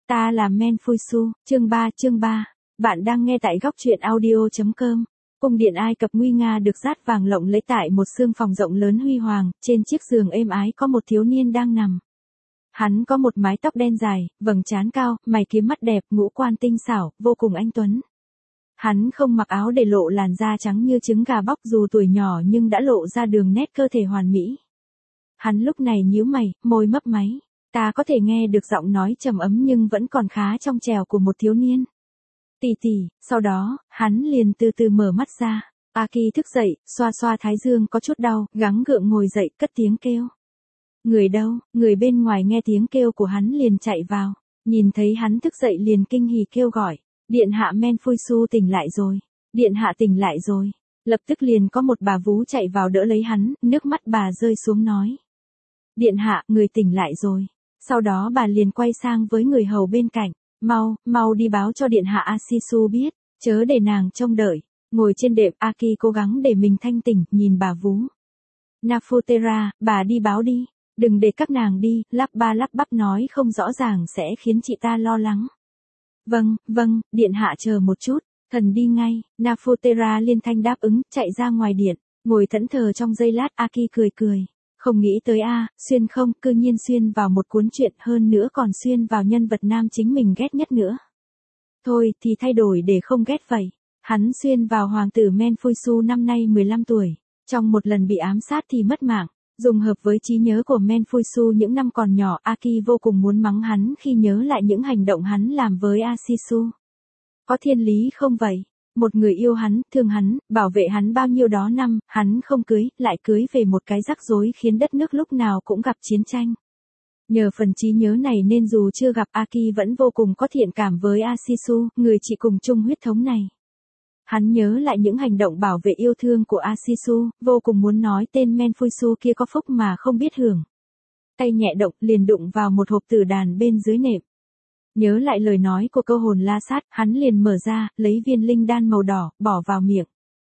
Ta là Menfuisu, chương 3. Bạn đang nghe tại góc truyện audio.com. Cung điện Ai Cập nguy nga được dát vàng lộng lẫy tại một sương phòng rộng lớn huy hoàng, trên chiếc giường êm ái có một thiếu niên đang nằm. Hắn có một mái tóc đen dài, vầng trán cao, mày kiếm mắt đẹp, ngũ quan tinh xảo, vô cùng anh tuấn. Hắn không mặc áo để lộ làn da trắng như trứng gà bóc, dù tuổi nhỏ nhưng đã lộ ra đường nét cơ thể hoàn mỹ. Hắn lúc này nhíu mày, môi mấp máy. Ta có thể nghe được giọng nói trầm ấm nhưng vẫn còn khá trong trẻo của một thiếu niên. Tì tì, sau đó, hắn liền từ từ mở mắt ra. Aki thức dậy, xoa xoa thái dương có chút đau, gắng gượng ngồi dậy, cất tiếng kêu. Người đâu? Người bên ngoài nghe tiếng kêu của hắn liền chạy vào. Nhìn thấy hắn thức dậy liền kinh hỉ kêu gọi. Điện hạ Menfuisu tỉnh lại rồi. Điện hạ tỉnh lại rồi. Lập tức liền có một bà vú chạy vào đỡ lấy hắn, nước mắt bà rơi xuống nói. Điện hạ, người tỉnh lại rồi. Sau đó bà liền quay sang với người hầu bên cạnh. Mau đi báo cho điện hạ Asisu biết, chớ để nàng trông đợi. Ngồi trên đệm, Aki cố gắng để mình thanh tỉnh, nhìn bà vú. Nafutera, bà đi báo đi. Đừng để các nàng đi, lắp bắp nói không rõ ràng sẽ khiến chị ta lo lắng. Vâng, điện hạ chờ một chút, thần đi ngay. Nafutera liên thanh đáp ứng, chạy ra ngoài điện, ngồi thẫn thờ trong giây lát. Aki cười. Không nghĩ tới xuyên không, cư nhiên xuyên vào một cuốn truyện, hơn nữa còn xuyên vào nhân vật nam chính mình ghét nhất nữa. Thôi thì thay đổi để không ghét vậy. Hắn xuyên vào hoàng tử Menfuisu năm nay 15 tuổi, trong một lần bị ám sát thì mất mạng. Dùng hợp với trí nhớ của Menfuisu những năm còn nhỏ, Aki vô cùng muốn mắng hắn khi nhớ lại những hành động hắn làm với Asisu. Có thiên lý không vậy? Một người yêu hắn, thương hắn, bảo vệ hắn bao nhiêu đó năm, hắn không cưới, lại cưới về một cái rắc rối khiến đất nước lúc nào cũng gặp chiến tranh. Nhờ phần trí nhớ này nên dù chưa gặp Aki vẫn vô cùng có thiện cảm với Asisu, người chị cùng chung huyết thống này. Hắn nhớ lại những hành động bảo vệ yêu thương của Asisu, vô cùng muốn nói tên Menfuisu kia có phúc mà không biết hưởng. Tay nhẹ động liền đụng vào một hộp tử đàn bên dưới nệm. Nhớ lại lời nói của câu hồn la sát, hắn liền mở ra, lấy viên linh đan màu đỏ, bỏ vào miệng.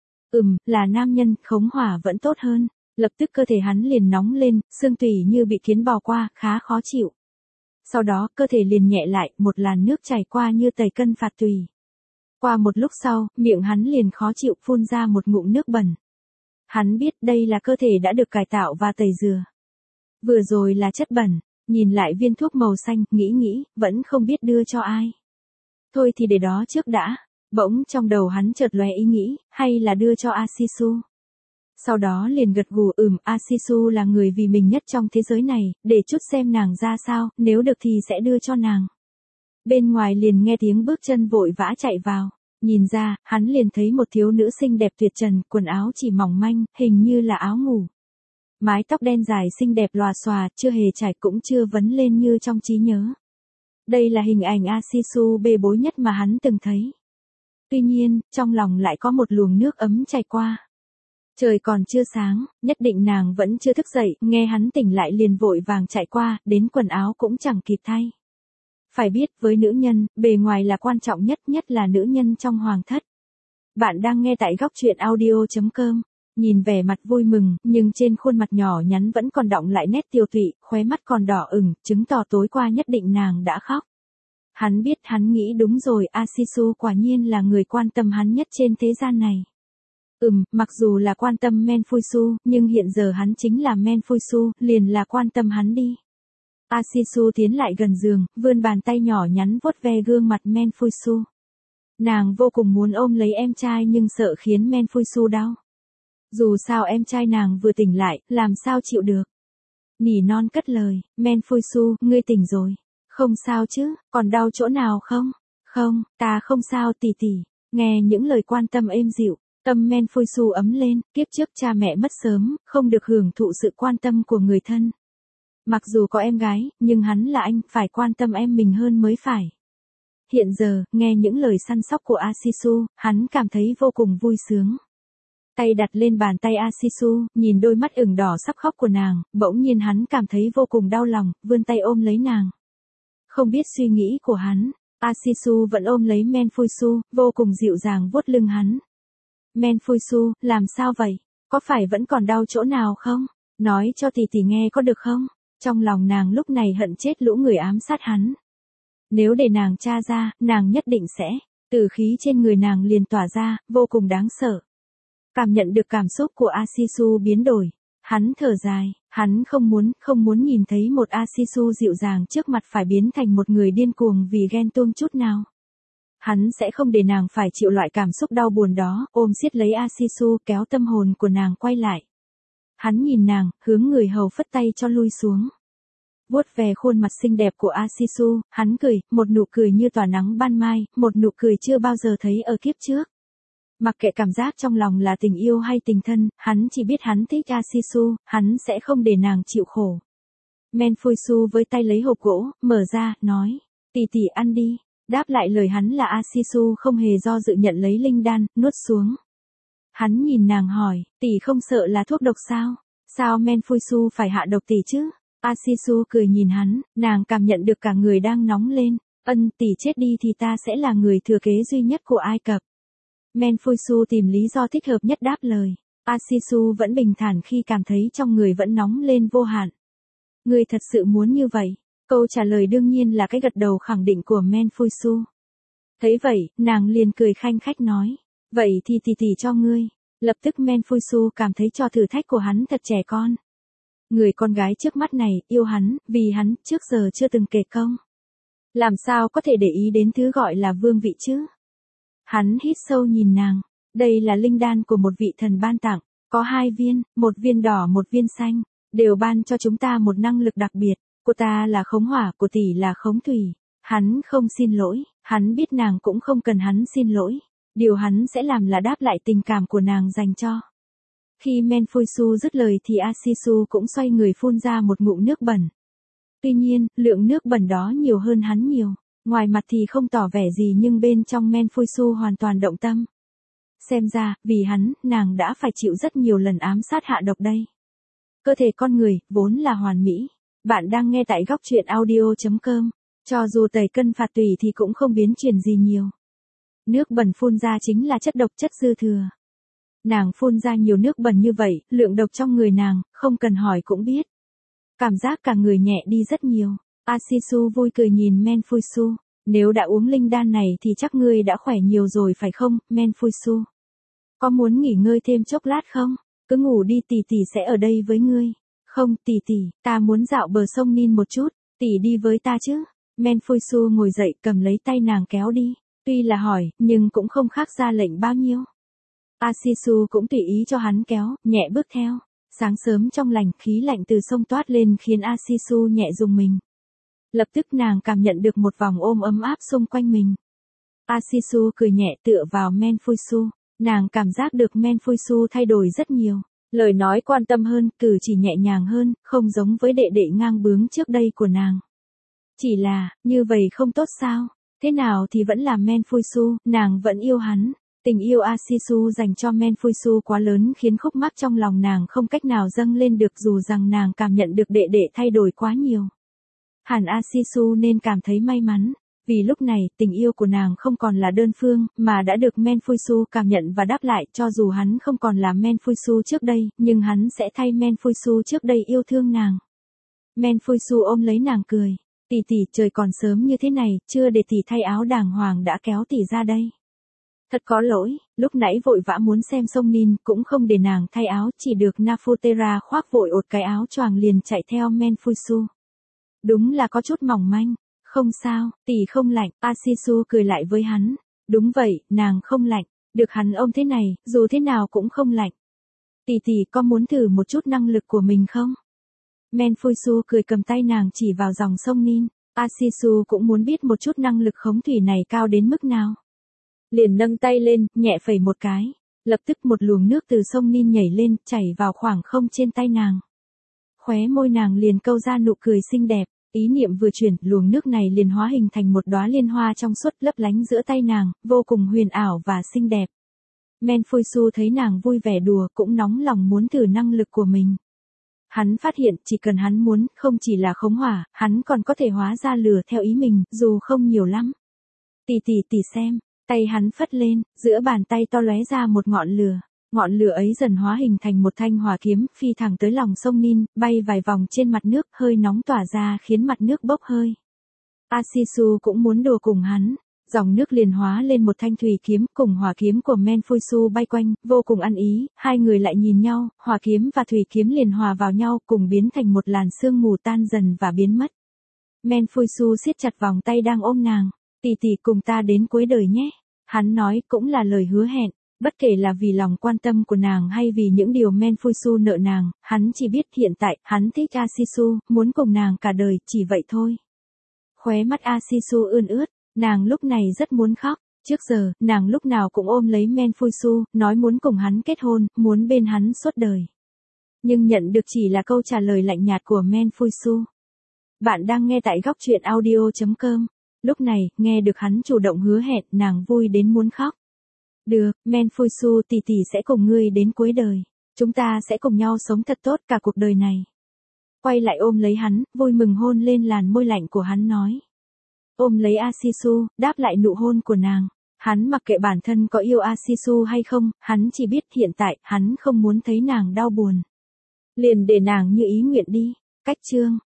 Là nam nhân, khống hỏa vẫn tốt hơn. Lập tức cơ thể hắn liền nóng lên, xương tủy như bị kiến bò qua, khá khó chịu. Sau đó, cơ thể liền nhẹ lại, một làn nước chảy qua như tẩy cân phạt tùy. Qua một lúc sau, miệng hắn liền khó chịu phun ra một ngụm nước bẩn. Hắn biết đây là cơ thể đã được cải tạo và tẩy rửa. Vừa rồi là chất bẩn. Nhìn lại viên thuốc màu xanh, nghĩ, vẫn không biết đưa cho ai. Thôi thì để đó trước đã. Bỗng trong đầu hắn chợt lóe ý nghĩ, hay là đưa cho Asisu. Sau đó liền gật gù, Asisu là người vì mình nhất trong thế giới này, để chút xem nàng ra sao, nếu được thì sẽ đưa cho nàng. Bên ngoài liền nghe tiếng bước chân vội vã chạy vào. Nhìn ra, hắn liền thấy một thiếu nữ xinh đẹp tuyệt trần, quần áo chỉ mỏng manh, hình như là áo ngủ. Mái tóc đen dài xinh đẹp lòa xòa, chưa hề trải cũng chưa vấn lên như trong trí nhớ. Đây là hình ảnh Asisu bê bối nhất mà hắn từng thấy. Tuy nhiên, trong lòng lại có một luồng nước ấm chảy qua. Trời còn chưa sáng, nhất định nàng vẫn chưa thức dậy, nghe hắn tỉnh lại liền vội vàng chạy qua, đến quần áo cũng chẳng kịp thay. Phải biết, với nữ nhân, bề ngoài là quan trọng nhất là nữ nhân trong hoàng thất. Bạn đang nghe tại góc truyện audio.com. Nhìn vẻ mặt vui mừng, nhưng trên khuôn mặt nhỏ nhắn vẫn còn đọng lại nét tiêu tụy, khóe mắt còn đỏ ửng, chứng tỏ tối qua nhất định nàng đã khóc. Hắn biết, hắn nghĩ đúng rồi, Asisu quả nhiên là người quan tâm hắn nhất trên thế gian này. Mặc dù là quan tâm Menfuisu, nhưng hiện giờ hắn chính là Menfuisu, liền là quan tâm hắn đi. Asisu tiến lại gần giường, vươn bàn tay nhỏ nhắn vuốt ve gương mặt Menfuisu. Nàng vô cùng muốn ôm lấy em trai nhưng sợ khiến Menfuisu đau. Dù sao em trai nàng vừa tỉnh lại, làm sao chịu được. Nỉ non cất lời, Menfuisu, ngươi tỉnh rồi. Không sao chứ, còn đau chỗ nào không? Không, ta không sao tì tì. Nghe những lời quan tâm êm dịu, tâm Menfuisu ấm lên, kiếp trước cha mẹ mất sớm, không được hưởng thụ sự quan tâm của người thân. Mặc dù có em gái, nhưng hắn là anh, phải quan tâm em mình hơn mới phải. Hiện giờ, nghe những lời săn sóc của Asisu, hắn cảm thấy vô cùng vui sướng. Tay đặt lên bàn tay Asisu, nhìn đôi mắt ửng đỏ sắp khóc của nàng, bỗng nhiên hắn cảm thấy vô cùng đau lòng, vươn tay ôm lấy nàng. Không biết suy nghĩ của hắn, Asisu vẫn ôm lấy Menfuisu, vô cùng dịu dàng vuốt lưng hắn. Menfuisu, làm sao vậy? Có phải vẫn còn đau chỗ nào không? Nói cho tì tì nghe có được không? Trong lòng nàng lúc này hận chết lũ người ám sát hắn. Nếu để nàng tra ra, nàng nhất định sẽ, tử khí trên người nàng liền tỏa ra, vô cùng đáng sợ. Cảm nhận được cảm xúc của Asisu biến đổi. Hắn thở dài, hắn không muốn nhìn thấy một Asisu dịu dàng trước mặt phải biến thành một người điên cuồng vì ghen tuông chút nào. Hắn sẽ không để nàng phải chịu loại cảm xúc đau buồn đó, ôm siết lấy Asisu kéo tâm hồn của nàng quay lại. Hắn nhìn nàng, hướng người hầu phất tay cho lui xuống. Vuốt về khuôn mặt xinh đẹp của Asisu, hắn cười, một nụ cười như tỏa nắng ban mai, một nụ cười chưa bao giờ thấy ở kiếp trước. Mặc kệ cảm giác trong lòng là tình yêu hay tình thân, hắn chỉ biết hắn thích Asisu, hắn sẽ không để nàng chịu khổ. Menfuisu với tay lấy hộp gỗ, mở ra, nói, tỷ tỷ ăn đi. Đáp lại lời hắn là Asisu không hề do dự nhận lấy linh đan, nuốt xuống. Hắn nhìn nàng hỏi, tỷ không sợ là thuốc độc sao? Sao Menfuisu phải hạ độc tỷ chứ? Asisu cười nhìn hắn, nàng cảm nhận được cả người đang nóng lên. Tỷ chết đi thì ta sẽ là người thừa kế duy nhất của Ai Cập. Menfuisu tìm lý do thích hợp nhất đáp lời. Asisu vẫn bình thản khi cảm thấy trong người vẫn nóng lên vô hạn. Ngươi thật sự muốn như vậy? Câu trả lời đương nhiên là cái gật đầu khẳng định của Menfuisu. Thấy vậy, nàng liền cười khanh khách nói. Vậy thì tỷ cho ngươi. Lập tức Menfuisu cảm thấy cho thử thách của hắn thật trẻ con. Người con gái trước mắt này, yêu hắn, vì hắn, trước giờ chưa từng kể công. Làm sao có thể để ý đến thứ gọi là vương vị chứ? Hắn hít sâu nhìn nàng. Đây là linh đan của một vị thần ban tặng. Có 2 viên, một viên đỏ một viên xanh. Đều ban cho chúng ta một năng lực đặc biệt. Của ta là khống hỏa, của tỷ là khống thủy. Hắn không xin lỗi, hắn biết nàng cũng không cần hắn xin lỗi. Điều hắn sẽ làm là đáp lại tình cảm của nàng dành cho. Khi Menfuisu dứt lời thì Asisu cũng xoay người phun ra một ngụm nước bẩn. Tuy nhiên, lượng nước bẩn đó nhiều hơn hắn nhiều. Ngoài mặt thì không tỏ vẻ gì nhưng bên trong Menfuisu hoàn toàn động tâm. Xem ra, vì hắn, nàng đã phải chịu rất nhiều lần ám sát hạ độc đây. Cơ thể con người, vốn là hoàn mỹ. Bạn đang nghe tại góc truyện audio.com. Cho dù tẩy cân phạt tùy thì cũng không biến chuyển gì nhiều. Nước bẩn phun ra chính là chất độc chất dư thừa. Nàng phun ra nhiều nước bẩn như vậy, lượng độc trong người nàng, không cần hỏi cũng biết. Cảm giác cả người nhẹ đi rất nhiều. Asisu vui cười nhìn Menfuisu. Nếu đã uống linh đan này thì chắc ngươi đã khỏe nhiều rồi phải không, Menfuisu? Có muốn nghỉ ngơi thêm chốc lát không? Cứ ngủ đi tỷ sẽ ở đây với ngươi. Không tỷ, ta muốn dạo bờ sông Nin một chút, tỷ đi với ta chứ. Menfuisu ngồi dậy cầm lấy tay nàng kéo đi. Tuy là hỏi, nhưng cũng không khác ra lệnh bao nhiêu. Asisu cũng tùy ý cho hắn kéo, nhẹ bước theo. Sáng sớm trong lành, khí lạnh từ sông toát lên khiến Asisu nhẹ rùng mình. Lập tức nàng cảm nhận được một vòng ôm ấm áp xung quanh mình. Asisu cười nhẹ tựa vào Menfuisu. Nàng cảm giác được Menfuisu thay đổi rất nhiều. Lời nói quan tâm hơn, cử chỉ nhẹ nhàng hơn, không giống với đệ đệ ngang bướng trước đây của nàng. Chỉ là, như vậy không tốt sao? Thế nào thì vẫn là Menfuisu, nàng vẫn yêu hắn. Tình yêu Asisu dành cho Menfuisu quá lớn khiến khúc mắc trong lòng nàng không cách nào dâng lên được dù rằng nàng cảm nhận được đệ đệ thay đổi quá nhiều. Hẳn Asisu nên cảm thấy may mắn. Vì lúc này, tình yêu của nàng không còn là đơn phương, mà đã được Menfuisu cảm nhận và đáp lại cho dù hắn không còn là Menfuisu trước đây, nhưng hắn sẽ thay Menfuisu trước đây yêu thương nàng. Menfuisu ôm lấy nàng cười. Tỷ trời còn sớm như thế này, chưa để tỷ thay áo đàng hoàng đã kéo tỷ ra đây. Thật có lỗi, lúc nãy vội vã muốn xem sông Nin, cũng không để nàng thay áo, chỉ được Nafutera khoác vội ột cái áo choàng liền chạy theo Menfuisu. Đúng là có chút mỏng manh. Không sao, tỷ không lạnh, Asisu cười lại với hắn. Đúng vậy, nàng không lạnh, được hắn ôm thế này, dù thế nào cũng không lạnh. Tỷ có muốn thử một chút năng lực của mình không? Menfuisu cười cầm tay nàng chỉ vào dòng sông Nin. Asisu cũng muốn biết một chút năng lực khống thủy này cao đến mức nào. Liền nâng tay lên, nhẹ phẩy một cái. Lập tức một luồng nước từ sông Nin nhảy lên, chảy vào khoảng không trên tay nàng. Khóe môi nàng liền câu ra nụ cười xinh đẹp. Ý niệm vừa chuyển, luồng nước này liền hóa hình thành một đóa liên hoa trong suốt lấp lánh giữa tay nàng, vô cùng huyền ảo và xinh đẹp. Menfuisu thấy nàng vui vẻ đùa, cũng nóng lòng muốn thử năng lực của mình. Hắn phát hiện, chỉ cần hắn muốn, không chỉ là khống hỏa, hắn còn có thể hóa ra lửa theo ý mình, dù không nhiều lắm. Tỷ xem, tay hắn phất lên, giữa bàn tay to lóe ra một ngọn lửa. Ngọn lửa ấy dần hóa hình thành một thanh hỏa kiếm, phi thẳng tới lòng sông Nin, bay vài vòng trên mặt nước, hơi nóng tỏa ra khiến mặt nước bốc hơi. Asisu cũng muốn đùa cùng hắn. Dòng nước liền hóa lên một thanh thủy kiếm, cùng hỏa kiếm của Menfuisu bay quanh, vô cùng ăn ý, hai người lại nhìn nhau, hỏa kiếm và thủy kiếm liền hòa vào nhau, cùng biến thành một làn sương mù tan dần và biến mất. Menfuisu siết chặt vòng tay đang ôm nàng, tỷ tỷ cùng ta đến cuối đời nhé. Hắn nói cũng là lời hứa hẹn, bất kể là vì lòng quan tâm của nàng hay vì những điều Menfuisu nợ nàng, hắn chỉ biết hiện tại, hắn thích Asisu, muốn cùng nàng cả đời, chỉ vậy thôi. Khóe mắt Asisu ươn ướt. Nàng lúc này rất muốn khóc, trước giờ, nàng lúc nào cũng ôm lấy Menfuisu, nói muốn cùng hắn kết hôn, muốn bên hắn suốt đời. Nhưng nhận được chỉ là câu trả lời lạnh nhạt của Menfuisu. Bạn đang nghe tại góc truyện audio.com. Lúc này, nghe được hắn chủ động hứa hẹn, nàng vui đến muốn khóc. Được, Menfuisu tỷ tỷ sẽ cùng ngươi đến cuối đời. Chúng ta sẽ cùng nhau sống thật tốt cả cuộc đời này. Quay lại ôm lấy hắn, vui mừng hôn lên làn môi lạnh của hắn nói. Ôm lấy Asisu, đáp lại nụ hôn của nàng. Hắn mặc kệ bản thân có yêu Asisu hay không, hắn chỉ biết hiện tại, hắn không muốn thấy nàng đau buồn. Liền để nàng như ý nguyện đi. Cách chương.